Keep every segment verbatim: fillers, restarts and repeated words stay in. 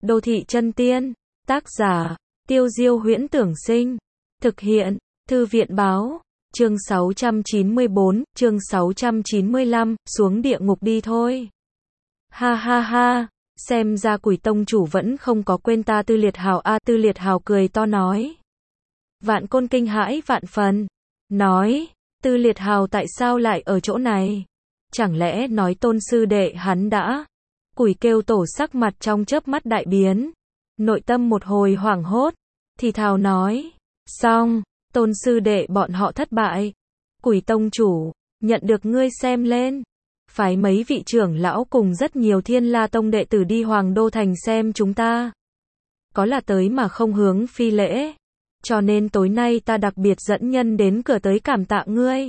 Đô thị chân tiên, tác giả, Tiêu Diêu Huyễn Tưởng Sinh, thực hiện, Thư viện Báo, chương sáu trăm chín mươi bốn, chương sáu trăm chín mươi lăm, xuống địa ngục đi thôi. Ha ha ha, xem ra Quỷ tông chủ vẫn không có quên ta Tư Liệt Hào a. Tư Liệt Hào cười to nói. Vạn Côn kinh hãi vạn phần, nói, Tư Liệt Hào tại sao lại ở chỗ này? Chẳng lẽ nói Tôn sư đệ hắn đã? Quỷ kêu tổ sắc mặt trong chớp mắt đại biến, nội tâm một hồi hoảng hốt, thì thào nói, xong, Tôn sư đệ bọn họ thất bại. Quỷ tông chủ, nhận được ngươi xem lên, phái mấy vị trưởng lão cùng rất nhiều Thiên La tông đệ tử đi Hoàng Đô thành xem chúng ta. Có là tới mà không hướng phi lễ, cho nên tối nay ta đặc biệt dẫn nhân đến cửa tới cảm tạ ngươi.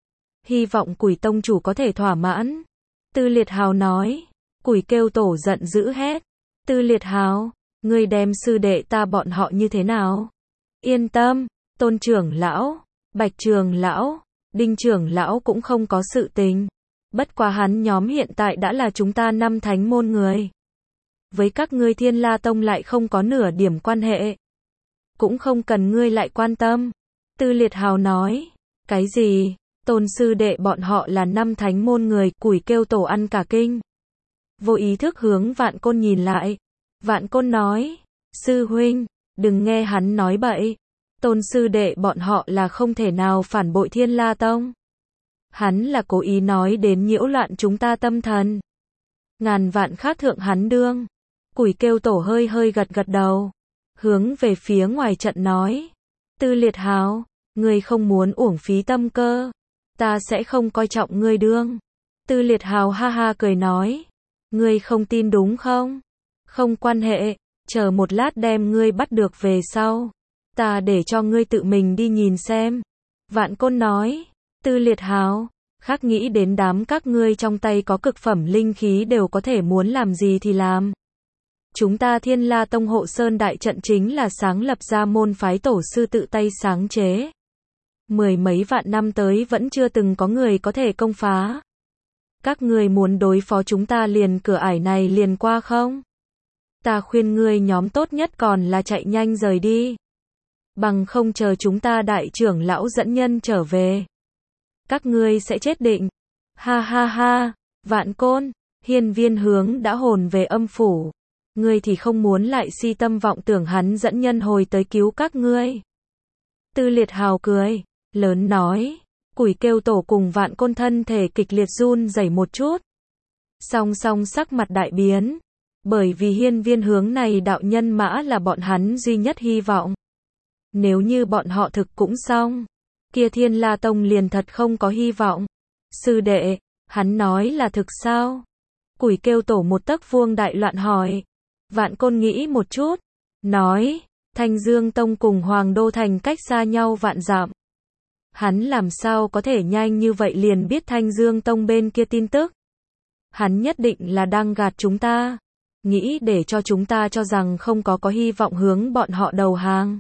Hy vọng Quỷ tông chủ có thể thỏa mãn. Tư Liệt Hào nói. Quỷ kêu tổ giận dữ hét. Tư Liệt Hào, ngươi đem sư đệ ta bọn họ như thế nào? Yên tâm, Tôn trưởng lão, Bạch trường lão, Đinh trưởng lão cũng không có sự tình. Bất quá hắn nhóm hiện tại đã là chúng ta năm thánh môn người. Với các ngươi Thiên La tông lại không có nửa điểm quan hệ. Cũng không cần ngươi lại quan tâm. Tư Liệt Hào nói. Cái gì? Tôn sư đệ bọn họ là năm thánh môn người. Quỷ kêu tổ ăn cả kinh. Vô ý thức hướng Vạn Côn nhìn lại. Vạn Côn nói, sư huynh, đừng nghe hắn nói bậy. Tôn sư đệ bọn họ là không thể nào phản bội Thiên La tông. Hắn là cố ý nói đến nhiễu loạn chúng ta tâm thần. Ngàn vạn khác thượng hắn đương. Quỷ kêu tổ hơi hơi gật gật đầu. Hướng về phía ngoài trận nói. Tư Liệt Hào, ngươi không muốn uổng phí tâm cơ. Ta sẽ không coi trọng ngươi đương. Tư Liệt Hào ha ha cười nói. Ngươi không tin đúng không? Không quan hệ, chờ một lát đem ngươi bắt được về sau. Ta để cho ngươi tự mình đi nhìn xem. Vạn Côn nói, Tư Liệt Hào, khác nghĩ đến đám các ngươi trong tay có cực phẩm linh khí đều có thể muốn làm gì thì làm. Chúng ta Thiên La tông hộ sơn đại trận chính là sáng lập ra môn phái tổ sư tự tay sáng chế. Mười mấy vạn năm tới vẫn chưa từng có người có thể công phá. Các ngươi muốn đối phó chúng ta liền cửa ải này liền qua không? Ta khuyên ngươi nhóm tốt nhất còn là chạy nhanh rời đi. Bằng không chờ chúng ta đại trưởng lão dẫn nhân trở về. Các ngươi sẽ chết định. Ha ha ha, Vạn Côn, Hiên Viên Hướng đã hồn về âm phủ. Ngươi thì không muốn lại si tâm vọng tưởng hắn dẫn nhân hồi tới cứu các ngươi. Tư Liệt Hào cười, lớn nói. Quỷ kêu tổ cùng Vạn Côn thân thể kịch liệt run rẩy một chút. Song song sắc mặt đại biến. Bởi vì Hiên Viên Hướng này đạo nhân mã là bọn hắn duy nhất hy vọng. Nếu như bọn họ thực cũng xong. Kia Thiên La tông liền thật không có hy vọng. Sư đệ, hắn nói là thực sao? Quỷ kêu tổ một tấc vuông đại loạn hỏi. Vạn Côn nghĩ một chút. Nói, Thanh Dương tông cùng Hoàng Đô thành cách xa nhau vạn dặm. Hắn làm sao có thể nhanh như vậy liền biết Thanh Dương tông bên kia tin tức. Hắn nhất định là đang gạt chúng ta. Nghĩ để cho chúng ta cho rằng không có có hy vọng hướng bọn họ đầu hàng.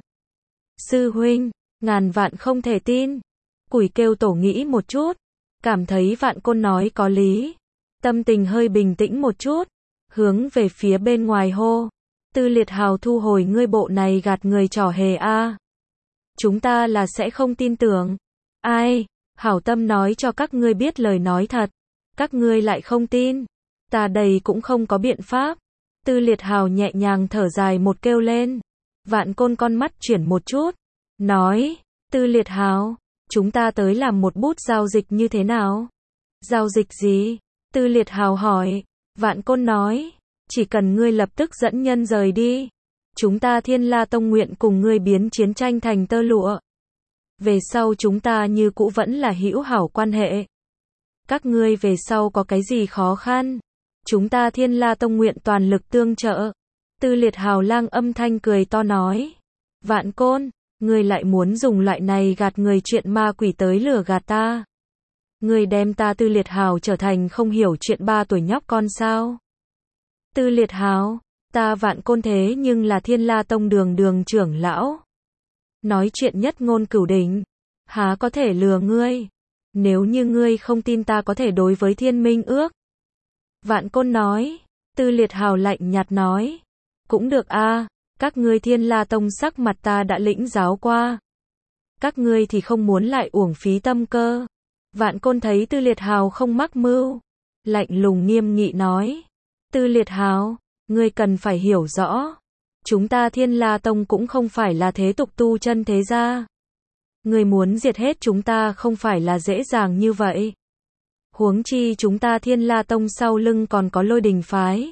Sư huynh, ngàn vạn không thể tin. Quỷ kêu tổ nghĩ một chút. Cảm thấy Vạn Côn nói có lý. Tâm tình hơi bình tĩnh một chút. Hướng về phía bên ngoài hô. Tư Liệt Hào thu hồi ngươi bộ này gạt người trò hề a. Chúng ta là sẽ không tin tưởng. Ai, hảo tâm nói cho các ngươi biết lời nói thật. Các ngươi lại không tin. Ta đây cũng không có biện pháp. Tư Liệt Hào nhẹ nhàng thở dài một kêu lên. Vạn Côn con mắt chuyển một chút. Nói, Tư Liệt Hào, chúng ta tới làm một bút giao dịch như thế nào? Giao dịch gì? Tư Liệt Hào hỏi. Vạn Côn nói, chỉ cần ngươi lập tức dẫn nhân rời đi. Chúng ta Thiên La tông nguyện cùng ngươi biến chiến tranh thành tơ lụa. Về sau chúng ta như cũ vẫn là hữu hảo quan hệ. Các ngươi về sau có cái gì khó khăn? Chúng ta Thiên La tông nguyện toàn lực tương trợ. Tư Liệt Hào lang âm thanh cười to nói. Vạn Côn, ngươi lại muốn dùng loại này gạt người chuyện ma quỷ tới lừa gạt ta. Ngươi đem ta Tư Liệt Hào trở thành không hiểu chuyện ba tuổi nhóc con sao? Tư Liệt Hào, ta Vạn Côn thế nhưng là Thiên La tông đường đường trưởng lão. Nói chuyện nhất ngôn cửu đỉnh. Há có thể lừa ngươi? Nếu như ngươi không tin ta có thể đối với Thiên Minh ước. Vạn Côn nói. Tư Liệt Hào lạnh nhạt nói. Cũng được a, các ngươi Thiên La Tông sắc mặt ta đã lĩnh giáo qua. Các ngươi thì không muốn lại uổng phí tâm cơ. Vạn Côn thấy Tư Liệt Hào không mắc mưu, lạnh lùng nghiêm nghị nói. Tư Liệt Hào, ngươi cần phải hiểu rõ. Chúng ta Thiên La Tông cũng không phải là thế tục tu chân thế gia. Ngươi muốn diệt hết chúng ta không phải là dễ dàng như vậy. Huống chi chúng ta Thiên La Tông sau lưng còn có Lôi Đình phái.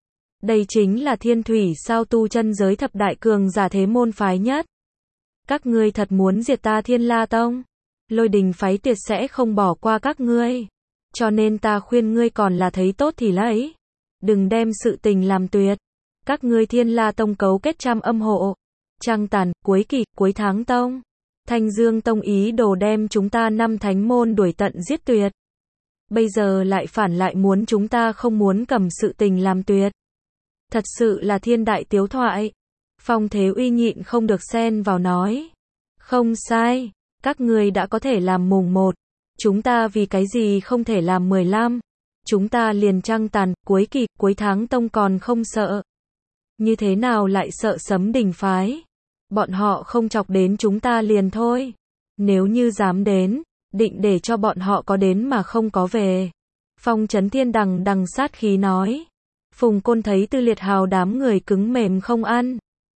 Đây chính là thiên thủy sao tu chân giới thập đại cường giả thế môn phái nhất. Các ngươi thật muốn diệt ta Thiên La Tông, Lôi Đình phái tuyệt sẽ không bỏ qua các ngươi. Cho nên ta khuyên ngươi còn là thấy tốt thì lấy. Đừng đem sự tình làm tuyệt. Các ngươi Thiên La Tông cấu kết trăm âm hộ, trăng tàn, cuối kỳ, cuối tháng tông. Thanh Dương Tông ý đồ đem chúng ta năm thánh môn đuổi tận giết tuyệt. Bây giờ lại phản lại muốn chúng ta không muốn cầm sự tình làm tuyệt. Thật sự là thiên đại tiếu thoại. Phong Thế Uy nhịn không được xen vào nói. Không sai, các ngươi đã có thể làm mùng một. Chúng ta vì cái gì không thể làm mười lăm. Chúng ta liền trăng tàn, cuối kỳ, cuối tháng tông còn không sợ. Như thế nào lại sợ Sấm Đình phái? Bọn họ không chọc đến chúng ta liền thôi. Nếu như dám đến, định để cho bọn họ có đến mà không có về. Phong Chấn Thiên đằng đằng sát khí nói. Phùng Côn thấy Tư Liệt Hào đám người cứng mềm không ăn.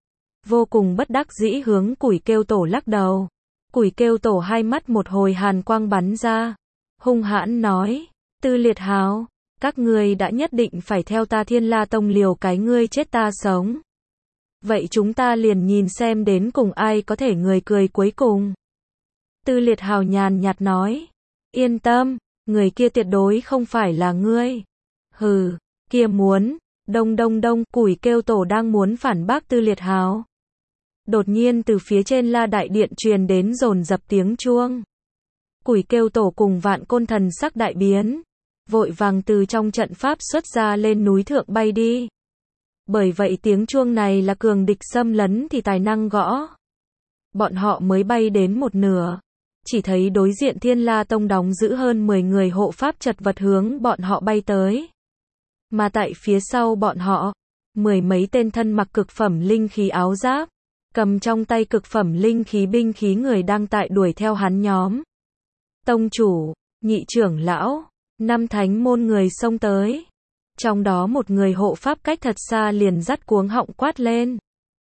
Vô cùng bất đắc dĩ hướng Củi Kêu Tổ lắc đầu. Củi Kêu Tổ hai mắt một hồi hàn quang bắn ra. Hung hãn nói. Tư Liệt Hào, các ngươi đã nhất định phải theo ta Thiên La Tông liều cái ngươi chết ta sống. Vậy chúng ta liền nhìn xem đến cùng ai có thể người cười cuối cùng. Tư Liệt Hào nhàn nhạt nói. Yên tâm, người kia tuyệt đối không phải là ngươi. Hừ, kia muốn. Đông đông đông, Củi Kêu Tổ đang muốn phản bác Tư Liệt Hào. Đột nhiên từ phía trên La Đại Điện truyền đến dồn dập tiếng chuông. Củi Kêu Tổ cùng Vạn Côn thần sắc đại biến. Vội vàng từ trong trận pháp xuất ra lên núi thượng bay đi. Bởi vậy tiếng chuông này là cường địch xâm lấn thì tài năng gõ. Bọn họ mới bay đến một nửa. Chỉ thấy đối diện Thiên La Tông đóng giữ hơn mười người hộ pháp chật vật hướng bọn họ bay tới. Mà tại phía sau bọn họ, mười mấy tên thân mặc cực phẩm linh khí áo giáp, cầm trong tay cực phẩm linh khí binh khí người đang tại đuổi theo hắn nhóm. Tông chủ, nhị trưởng lão, năm thánh môn người xông tới. Trong đó một người hộ pháp cách thật xa liền dắt cuống họng quát lên.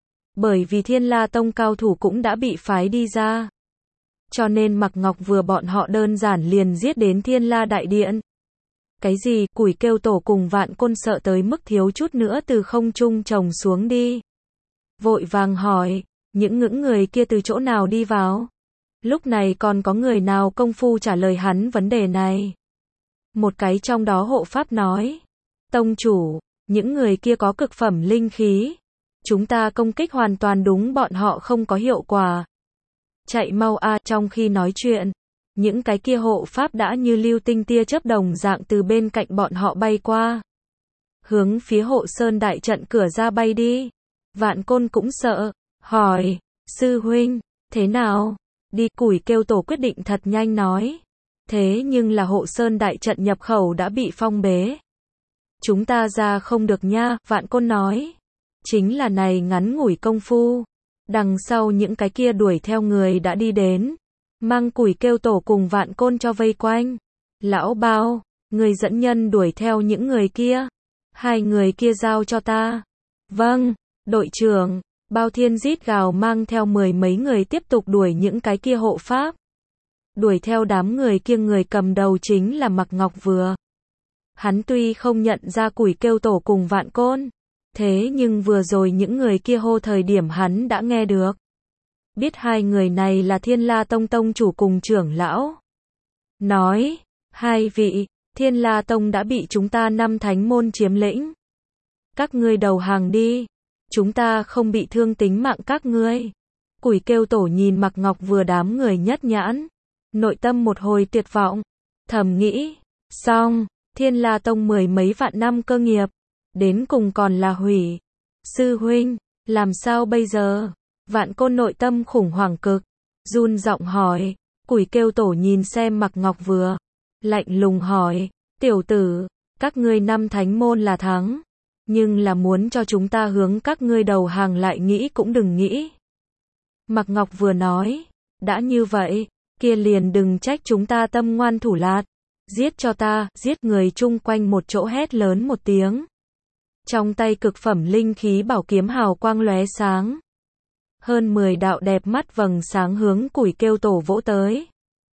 Bởi vì Thiên La Tông cao thủ cũng đã bị phái đi ra. Cho nên Mạc Ngọc vừa bọn họ đơn giản liền giết đến Thiên La Đại Điện. Cái gì? Củi Kêu Tổ cùng Vạn Côn sợ tới mức thiếu chút nữa từ không trung trồng xuống đi. Vội vàng hỏi, những ngưỡng người kia từ chỗ nào đi vào? Lúc này còn có người nào công phu trả lời hắn vấn đề này? Một cái trong đó hộ pháp nói. Tông chủ, những người kia có cực phẩm linh khí. Chúng ta công kích hoàn toàn đúng bọn họ không có hiệu quả. Chạy mau a. Trong khi nói chuyện, những cái kia hộ pháp đã như lưu tinh tia chớp đồng dạng từ bên cạnh bọn họ bay qua. Hướng phía hộ sơn đại trận cửa ra bay đi. Vạn Côn cũng sợ, hỏi, sư huynh, thế nào? Đi. Củi Kêu Tổ quyết định thật nhanh nói. Thế nhưng là hộ sơn đại trận nhập khẩu đã bị phong bế. Chúng ta ra không được nha, Vạn Côn nói. Chính là này ngắn ngủi công phu. Đằng sau những cái kia đuổi theo người đã đi đến. Mang Củi Kêu Tổ cùng Vạn Côn cho vây quanh. Lão Bao, người dẫn nhân đuổi theo những người kia. Hai người kia giao cho ta. Vâng, đội trưởng. Bao Thiên rít gào mang theo mười mấy người tiếp tục đuổi những cái kia hộ pháp. Đuổi theo đám người kia người cầm đầu chính là Mạc Ngọc vừa. Hắn tuy không nhận ra Củi Kêu Tổ cùng Vạn Côn. Thế nhưng vừa rồi những người kia hô thời điểm hắn đã nghe được. Biết hai người này là Thiên La Tông tông chủ cùng trưởng lão. Nói, hai vị, Thiên La Tông đã bị chúng ta năm thánh môn chiếm lĩnh. Các ngươi đầu hàng đi. Chúng ta không bị thương tính mạng các ngươi. Củi Kêu Tổ nhìn Mạc Ngọc vừa đám người nhất nhãn. Nội tâm một hồi tuyệt vọng. Thầm nghĩ, xong, Thiên La Tông mười mấy vạn năm cơ nghiệp. Đến cùng còn là hủy. Sư huynh, làm sao bây giờ? Vạn Côn nội tâm khủng hoảng cực. Run giọng hỏi. Củi Kêu Tổ nhìn xem Mạc Ngọc vừa. Lạnh lùng hỏi. Tiểu tử, các ngươi năm thánh môn là thắng. Nhưng là muốn cho chúng ta hướng các ngươi đầu hàng lại nghĩ cũng đừng nghĩ. Mạc Ngọc vừa nói, đã như vậy, kia liền đừng trách chúng ta tâm ngoan thủ lạt. Giết cho ta, giết người chung quanh một chỗ hét lớn một tiếng. Trong tay cực phẩm linh khí bảo kiếm hào quang lóe sáng. Hơn mười đạo đẹp mắt vầng sáng hướng Củi Kêu Tổ vỗ tới.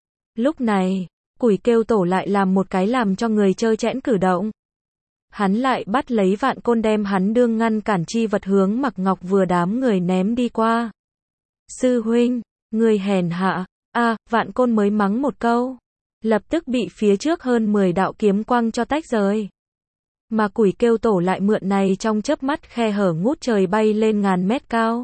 Lúc này, Củi Kêu Tổ lại làm một cái làm cho người trơ trẽn cử động. Hắn lại bắt lấy Vạn Côn đem hắn đương ngăn cản chi vật hướng Mạc Ngọc vừa đám người ném đi qua. Sư huynh, người hèn hạ, a Vạn Côn mới mắng một câu. Lập tức bị phía trước hơn mười đạo kiếm quang cho tách rời. Mà Củi Kêu Tổ lại mượn này trong chớp mắt khe hở ngút trời bay lên ngàn mét cao.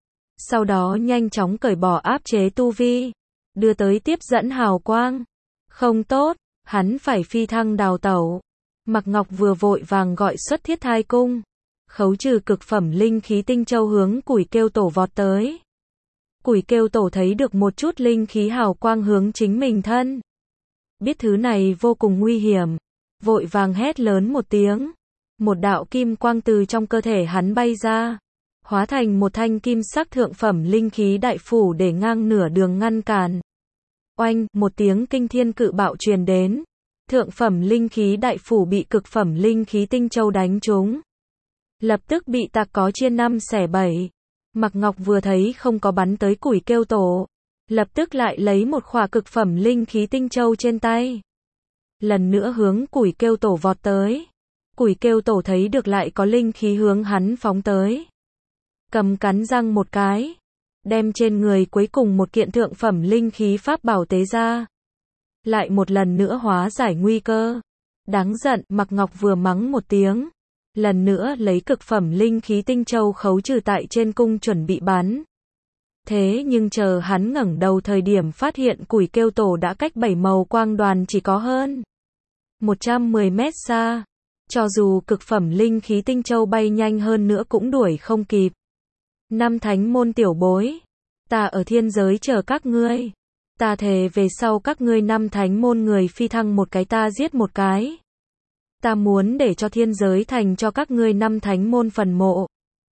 Sau đó nhanh chóng cởi bỏ áp chế tu vi, đưa tới tiếp dẫn hào quang. Không tốt, hắn phải phi thăng đào tẩu. Mạc Ngọc vừa vội vàng gọi xuất Thiết Thai Cung, khấu trừ cực phẩm linh khí tinh châu hướng Củi Kêu Tổ vọt tới. Củi Kêu Tổ thấy được một chút linh khí hào quang hướng chính mình thân. Biết thứ này vô cùng nguy hiểm, vội vàng hét lớn một tiếng. Một đạo kim quang từ trong cơ thể hắn bay ra, hóa thành một thanh kim sắc thượng phẩm linh khí đại phủ để ngang nửa đường ngăn cản. Oanh, một tiếng kinh thiên cự bạo truyền đến. Thượng phẩm linh khí đại phủ bị cực phẩm linh khí tinh châu đánh trúng. Lập tức bị tạc có chia năm xẻ bảy. Mạc Ngọc vừa thấy không có bắn tới Củi Kêu Tổ, lập tức lại lấy một khỏa cực phẩm linh khí tinh châu trên tay. Lần nữa hướng Củi Kêu Tổ vọt tới. Củi Kêu Tổ thấy được lại có linh khí hướng hắn phóng tới. Cầm cắn răng một cái, đem trên người cuối cùng một kiện thượng phẩm linh khí pháp bảo tế ra. Lại một lần nữa hóa giải nguy cơ. Đáng giận, Mạc Ngọc vừa mắng một tiếng. Lần nữa lấy cực phẩm linh khí tinh châu khấu trừ tại trên cung chuẩn bị bắn. Thế nhưng chờ hắn ngẩng đầu thời điểm phát hiện Củi Kêu Tổ đã cách bảy màu quang đoàn chỉ có hơn một trăm mười mét xa. Cho dù cực phẩm linh khí tinh châu bay nhanh hơn nữa cũng đuổi không kịp. Năm thánh môn tiểu bối, ta ở thiên giới chờ các ngươi. Ta thề về sau các ngươi năm thánh môn người phi thăng một cái ta giết một cái. Ta muốn để cho thiên giới thành cho các ngươi năm thánh môn phần mộ.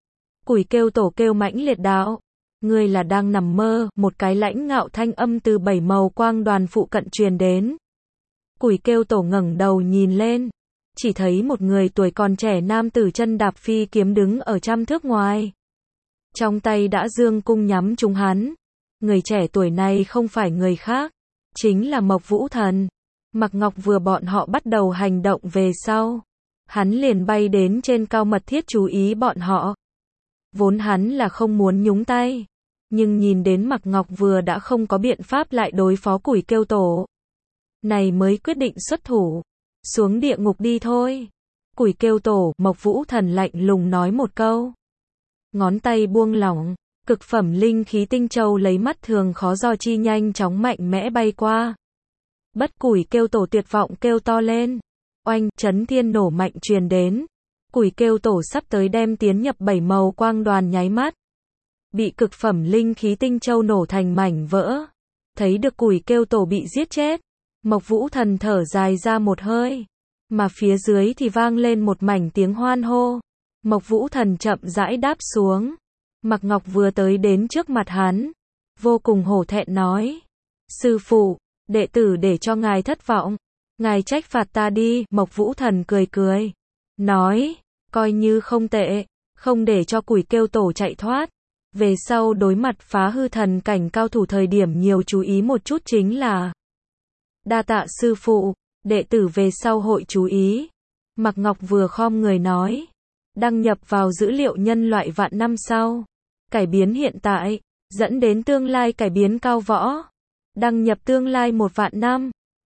Củi Kêu Tổ kêu mãnh liệt đạo. Ngươi là đang nằm mơ, một cái lãnh ngạo thanh âm từ bảy màu quang đoàn phụ cận truyền đến. Củi Kêu Tổ ngẩng đầu nhìn lên, chỉ thấy một người tuổi còn trẻ nam tử chân đạp phi kiếm đứng ở trăm thước ngoài. Trong tay đã dương cung nhắm trúng hắn. Người trẻ tuổi này không phải người khác, chính là Mộc Vũ Thần. Mạc Ngọc vừa bọn họ bắt đầu hành động về sau, hắn liền bay đến trên cao mật thiết chú ý bọn họ. Vốn hắn là không muốn nhúng tay, nhưng nhìn đến Mạc Ngọc vừa đã không có biện pháp lại đối phó Củi Kêu Tổ, này mới quyết định xuất thủ. Xuống địa ngục đi thôi. Củi Kêu Tổ, Mộc Vũ Thần lạnh lùng nói một câu. Ngón tay buông lỏng, cực phẩm linh khí tinh châu lấy mắt thường khó dò chi nhanh chóng mạnh mẽ bay qua. Bất Củi Kêu Tổ tuyệt vọng kêu to lên. Oanh, chấn thiên nổ mạnh truyền đến. Củi Kêu Tổ sắp tới đem tiến nhập bảy màu quang đoàn nháy mắt. Bị cực phẩm linh khí tinh châu nổ thành mảnh vỡ. Thấy được Củi Kêu Tổ bị giết chết, Mộc Vũ Thần thở dài ra một hơi. Mà phía dưới thì vang lên một mảnh tiếng hoan hô. Mộc Vũ Thần chậm rãi đáp xuống. Mạc Ngọc vừa tới đến trước mặt hắn, vô cùng hổ thẹn nói. Sư phụ, đệ tử để cho ngài thất vọng. Ngài trách phạt ta đi. Mộc Vũ Thần cười cười, nói, coi như không tệ, không để cho Củi Kêu Tổ chạy thoát. Về sau đối mặt phá hư thần cảnh cao thủ thời điểm nhiều chú ý một chút chính là. Đa tạ sư phụ, đệ tử về sau hội chú ý. Mạc Ngọc vừa khom người nói. Đăng nhập vào dữ liệu nhân loại vạn năm sau. Cải biến hiện tại, dẫn đến tương lai cải biến cao võ. Đăng nhập tương lai một vạn năm.